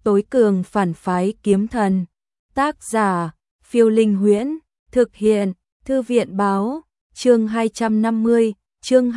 tối cường phản phái kiếm thần. Tác giả, Phiêu Linh Huyễn, thực hiện, Thư viện báo, chương 250, chương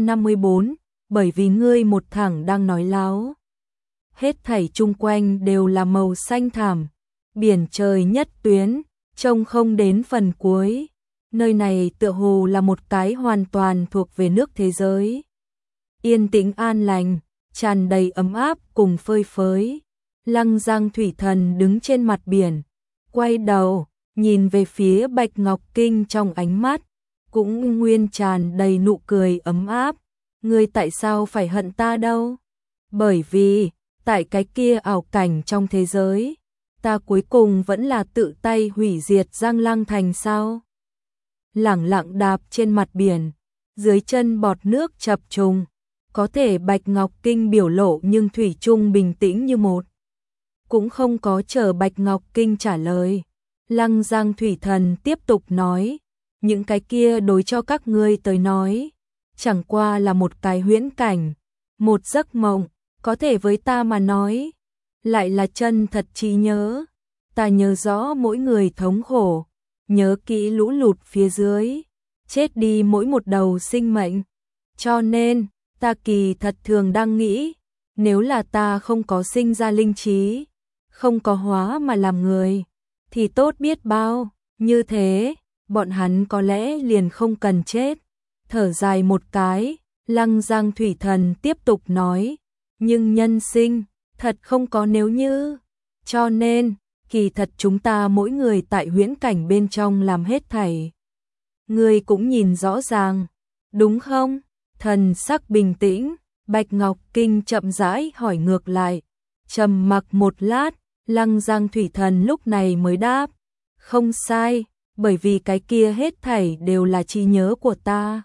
254, bởi vì ngươi một thẳng đang nói láo. Hết thảy chung quanh đều là màu xanh thẳm, biển trời nhất tuyến, trông không đến phần cuối. Nơi này tựa hồ là một cái hoàn toàn thuộc về nước thế giới. Yên tĩnh an lành, tràn đầy ấm áp cùng phơi phới. Lăng Giang Thủy Thần đứng trên mặt biển, quay đầu, nhìn về phía Bạch Ngọc Kinh, trong ánh mắt cũng nguyên tràn đầy nụ cười ấm áp. Ngươi tại sao phải hận ta đâu? Bởi vì, tại cái kia ảo cảnh trong thế giới, ta cuối cùng vẫn là tự tay hủy diệt Giang Lăng Thành sao? Lẳng lặng đạp trên mặt biển, dưới chân bọt nước chập trùng, có thể Bạch Ngọc Kinh biểu lộ nhưng thủy chung bình tĩnh như một. Cũng không có chờ Bạch Ngọc Kinh trả lời, Lăng Giang Thủy Thần tiếp tục nói, những cái kia đối cho các ngươi tới nói, chẳng qua là một cái huyễn cảnh, một giấc mộng, có thể với ta mà nói, lại là chân thật trí nhớ. Ta nhớ rõ mỗi người thống khổ, nhớ kỹ lũ lụt phía dưới, chết đi mỗi một đầu sinh mệnh. Cho nên, ta kỳ thật thường đang nghĩ, nếu là ta không có sinh ra linh trí, không có hóa mà làm người, thì tốt biết bao. Như thế, bọn hắn có lẽ liền không cần chết. Thở dài một cái, Lăng Giang Thủy Thần tiếp tục nói, nhưng nhân sinh, thật không có nếu như. Cho nên, kỳ thật chúng ta mỗi người tại huyễn cảnh bên trong làm hết thảy. Ngươi cũng nhìn rõ ràng, đúng không? Thần sắc bình tĩnh, Bạch Ngọc Kinh chậm rãi hỏi ngược lại. Trầm mặc một lát, Lăng Giang Thủy Thần lúc này mới đáp, không sai, bởi vì cái kia hết thảy đều là trí nhớ của ta.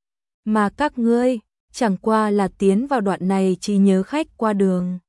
Mà các ngươi, chẳng qua là tiến vào đoạn này trí nhớ khách qua đường.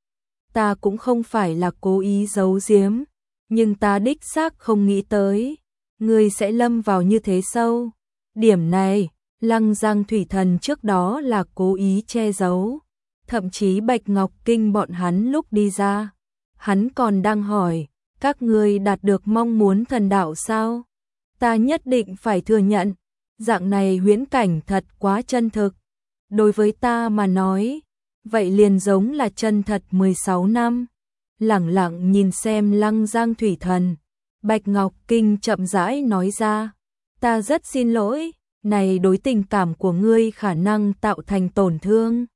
Ta cũng không phải là cố ý giấu giếm, nhưng ta đích xác không nghĩ tới, ngươi sẽ lâm vào như thế sâu. Điểm này, Lăng Giang Thủy Thần trước đó là cố ý che giấu, thậm chí Bạch Ngọc Kinh bọn hắn lúc đi ra, hắn còn đang hỏi, các ngươi đạt được mong muốn thần đạo sao? Ta nhất định phải thừa nhận, dạng này huyễn cảnh thật quá chân thực. Đối với ta mà nói, vậy liền giống là chân thật 16 năm. Lẳng lặng nhìn xem Lăng Giang Thủy Thần, Bạch Ngọc Kinh chậm rãi nói ra, ta rất xin lỗi, này đối tình cảm của ngươi khả năng tạo thành tổn thương.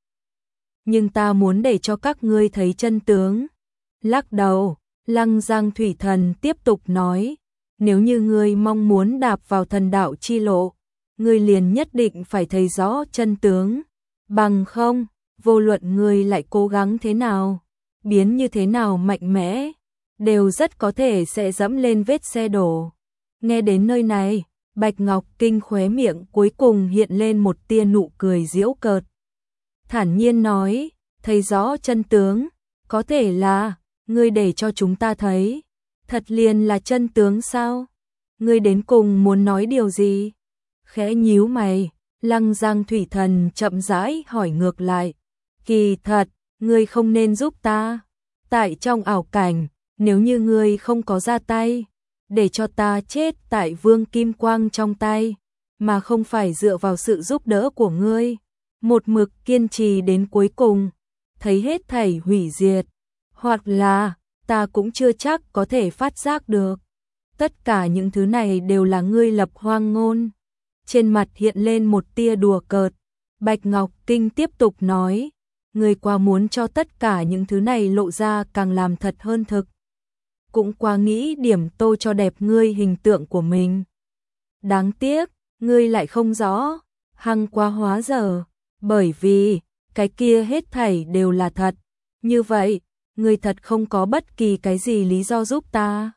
Nhưng ta muốn để cho các ngươi thấy chân tướng. Lắc đầu, Lăng Giang Thủy Thần tiếp tục nói, nếu như ngươi mong muốn đạp vào thần đạo chi lộ, ngươi liền nhất định phải thấy rõ chân tướng. Bằng không, vô luận ngươi lại cố gắng thế nào, biến như thế nào mạnh mẽ, đều rất có thể sẽ dẫm lên vết xe đổ. Nghe đến nơi này, Bạch Ngọc Kinh khóe miệng cuối cùng hiện lên một tia nụ cười giễu cợt. Thản nhiên nói, thấy rõ chân tướng, có thể là, ngươi để cho chúng ta thấy, thật liền là chân tướng sao? Ngươi đến cùng muốn nói điều gì? Khẽ nhíu mày, Lăng Giang Thủy Thần chậm rãi hỏi ngược lại, kỳ thật, ngươi không nên giúp ta. Tại trong ảo cảnh, nếu như ngươi không có ra tay, để cho ta chết tại Vương Kim Quang trong tay, mà không phải dựa vào sự giúp đỡ của ngươi, một mực kiên trì đến cuối cùng, thấy hết thảy hủy diệt, hoặc là ta cũng chưa chắc có thể phát giác được. Tất cả những thứ này đều là ngươi lập hoang ngôn. Trên mặt hiện lên một tia đùa cợt. Bạch Ngọc Kinh tiếp tục nói, ngươi quá muốn cho tất cả những thứ này lộ ra càng làm thật hơn thực. Cũng quá nghĩ điểm tô cho đẹp ngươi hình tượng của mình. Đáng tiếc, ngươi lại không rõ, hăng quá hóa dở, bởi vì, cái kia hết thảy đều là thật. Như vậy, ngươi thật không có bất kỳ cái gì lý do giúp ta.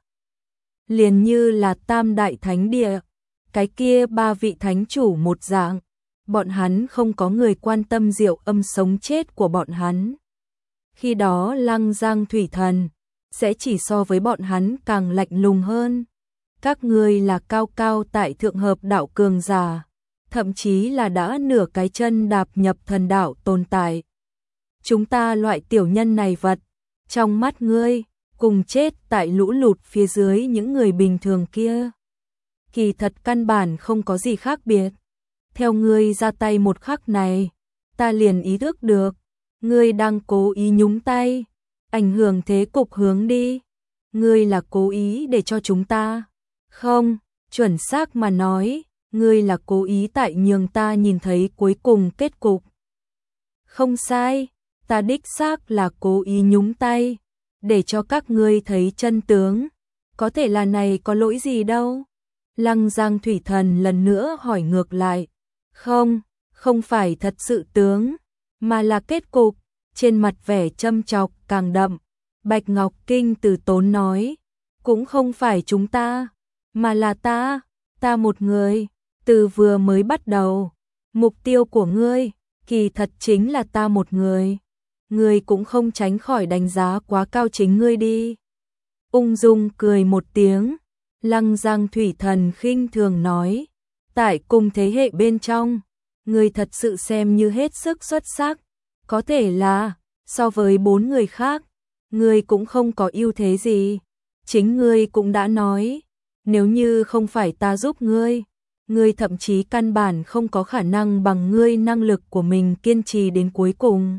Liền như là Tam Đại Thánh Địa, cái kia ba vị thánh chủ một dạng, bọn hắn không có người quan tâm diệu âm sống chết của bọn hắn. Khi đó Lăng Giang Thủy Thần sẽ chỉ so với bọn hắn càng lạnh lùng hơn. Các ngươi là cao cao tại thượng hợp đạo cường giả, thậm chí là đã nửa cái chân đạp nhập thần đạo tồn tại. Chúng ta loại tiểu nhân này vật, Trong mắt ngươi, cùng chết tại lũ lụt phía dưới những người bình thường kia. Kỳ thật căn bản không có gì khác biệt. Theo ngươi ra tay một khắc này, ta liền ý thức được, ngươi đang cố ý nhúng tay, ảnh hưởng thế cục hướng đi. Ngươi là cố ý để cho chúng ta. Không, chuẩn xác mà nói, ngươi là cố ý tại nhường ta nhìn thấy cuối cùng kết cục. Không sai, ta đích xác là cố ý nhúng tay, để cho các ngươi thấy chân tướng. Có thể là này có lỗi gì đâu. Lăng Giang Thủy Thần lần nữa hỏi ngược lại. Không, không phải thật sự tướng, mà là kết cục. Trên mặt vẻ châm chọc càng đậm, Bạch Ngọc Kinh từ tốn nói. Cũng không phải chúng ta, mà là ta một người. Từ vừa mới bắt đầu, mục tiêu của ngươi, kỳ thật chính là ta một người. Ngươi cũng không tránh khỏi đánh giá quá cao chính ngươi đi. Ung dung cười một tiếng, Lăng Giang Thủy Thần khinh thường nói. Tại cùng thế hệ bên trong, ngươi thật sự xem như hết sức xuất sắc. Có thể là, so với 4 người khác, ngươi cũng không có ưu thế gì. Chính ngươi cũng đã nói, nếu như không phải ta giúp ngươi, ngươi thậm chí căn bản không có khả năng bằng ngươi năng lực của mình kiên trì đến cuối cùng.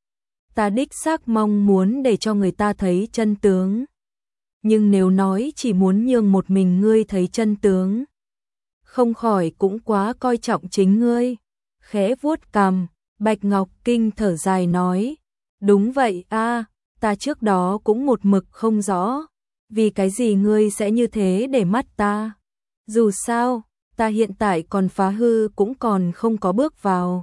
Ta đích xác mong muốn để cho người ta thấy chân tướng. Nhưng nếu nói chỉ muốn nhường một mình ngươi thấy chân tướng, không khỏi cũng quá coi trọng chính ngươi. Khẽ vuốt cằm, Bạch Ngọc Kinh thở dài nói. Đúng vậy a, ta trước đó cũng một mực không rõ. Vì cái gì ngươi sẽ như thế để mắt ta? Dù sao, ta hiện tại còn phá hư cũng còn không có bước vào.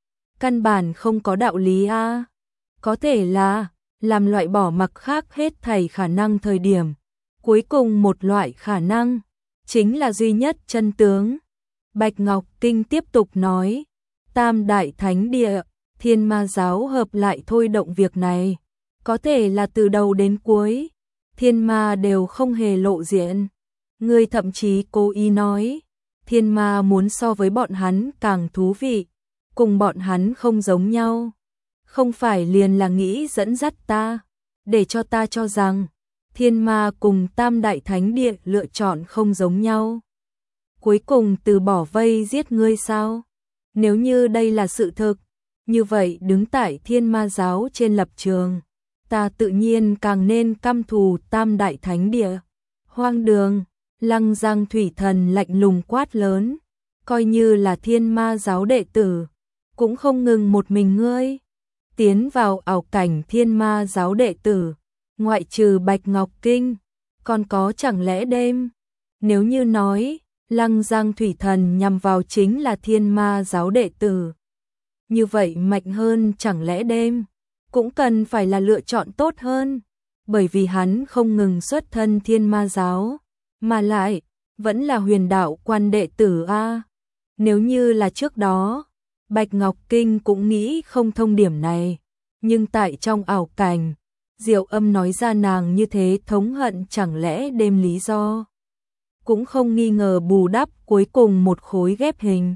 Căn bản không có đạo lý a. Có thể là, làm loại bỏ mặc khác hết thảy khả năng thời điểm. Cuối cùng một loại khả năng, chính là duy nhất chân tướng. Bạch Ngọc Kinh tiếp tục nói, Tam Đại Thánh Địa, Thiên Ma Giáo hợp lại thôi động việc này. Có thể là từ đầu đến cuối, thiên ma đều không hề lộ diện. Ngươi thậm chí cố ý nói, thiên ma muốn so với bọn hắn càng thú vị, cùng bọn hắn không giống nhau. Không phải liền là nghĩ dẫn dắt ta, để cho ta cho rằng thiên ma cùng Tam Đại Thánh Địa lựa chọn không giống nhau. Cuối cùng từ bỏ vây giết ngươi sao? Nếu như đây là sự thực, như vậy đứng tại Thiên Ma Giáo trên lập trường, ta tự nhiên càng nên căm thù Tam Đại Thánh Địa. Hoang đường, Lăng Giang Thủy Thần lạnh lùng quát lớn, coi như là Thiên Ma Giáo đệ tử, cũng không ngừng một mình ngươi. Tiến vào ảo cảnh Thiên Ma Giáo đệ tử, ngoại trừ Bạch Ngọc Kinh, còn có chẳng lẽ đêm? Nếu như nói, Lăng Giang Thủy Thần nhằm vào chính là Thiên Ma Giáo đệ tử, như vậy mạnh hơn chẳng lẽ đêm cũng cần phải là lựa chọn tốt hơn, bởi vì hắn không ngừng xuất thân Thiên Ma Giáo, mà lại vẫn là Huyền Đạo Quan đệ tử a. Nếu như là trước đó, Bạch Ngọc Kinh cũng nghĩ không thông điểm này, nhưng tại trong ảo cảnh, Diệu Âm nói ra nàng như thế thống hận chẳng lẽ đêm lý do, cũng không nghi ngờ bù đắp cuối cùng một khối ghép hình.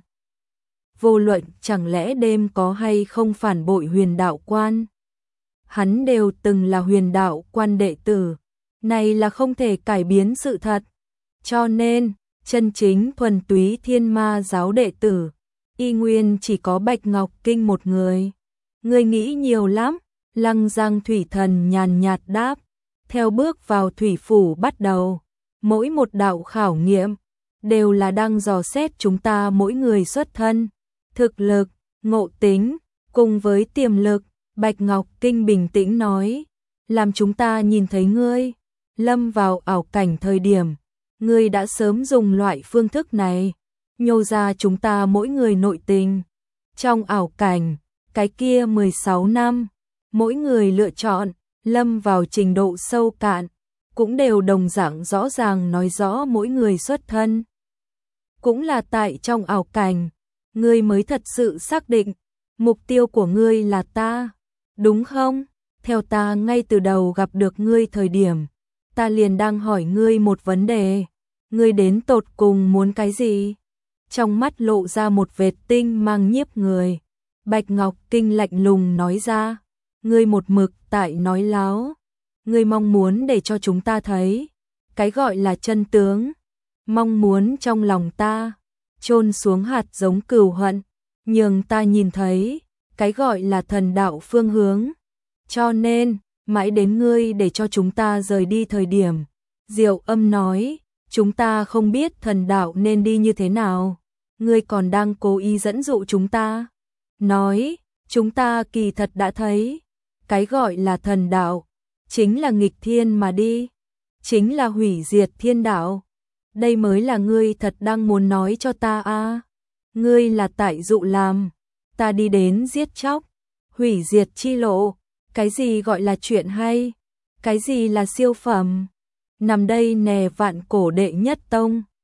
Vô luận chẳng lẽ đêm có hay không phản bội Huyền Đạo Quan, hắn đều từng là Huyền Đạo Quan đệ tử, này là không thể cải biến sự thật. Cho nên, chân chính thuần túy Thiên Ma Giáo đệ tử, y nguyên chỉ có Bạch Ngọc Kinh một người. Người nghĩ nhiều lắm, Lăng Giang Thủy Thần nhàn nhạt đáp. Theo bước vào thủy phủ bắt đầu, mỗi một đạo khảo nghiệm đều là đang dò xét chúng ta mỗi người xuất thân, thực lực, ngộ tính, cùng với tiềm lực. Bạch Ngọc Kinh bình tĩnh nói, làm chúng ta nhìn thấy ngươi lâm vào ảo cảnh thời điểm, ngươi đã sớm dùng loại phương thức này nhô ra chúng ta mỗi người nội tình. Trong ảo cảnh, cái kia 16 năm, mỗi người lựa chọn lâm vào trình độ sâu cạn, cũng đều đồng dạng rõ ràng nói rõ mỗi người xuất thân. Cũng là tại trong ảo cảnh, ngươi mới thật sự xác định mục tiêu của ngươi là ta, đúng không? Theo ta ngay từ đầu gặp được ngươi thời điểm, ta liền đang hỏi ngươi một vấn đề, ngươi đến tột cùng muốn cái gì? Trong mắt lộ ra một vệt tinh mang nhiếp người. Bạch Ngọc Kinh lạnh lùng nói ra, ngươi một mực tại nói láo, ngươi mong muốn để cho chúng ta thấy, cái gọi là chân tướng, mong muốn trong lòng ta, chôn xuống hạt giống cừu hận, nhường ta nhìn thấy, cái gọi là thần đạo phương hướng. Cho nên, mãi đến ngươi để cho chúng ta rời đi thời điểm, Diệu Âm nói, chúng ta không biết thần đạo nên đi như thế nào, ngươi còn đang cố ý dẫn dụ chúng ta. Nói, chúng ta kỳ thật đã thấy, cái gọi là thần đạo, chính là nghịch thiên mà đi, chính là hủy diệt thiên đạo. Đây mới là ngươi thật đang muốn nói cho ta à? Ngươi là tại dụ làm ta đi đến giết chóc, hủy diệt chi lộ, cái gì gọi là chuyện hay, cái gì là siêu phẩm. Nằm đây nè vạn cổ đệ nhất tông.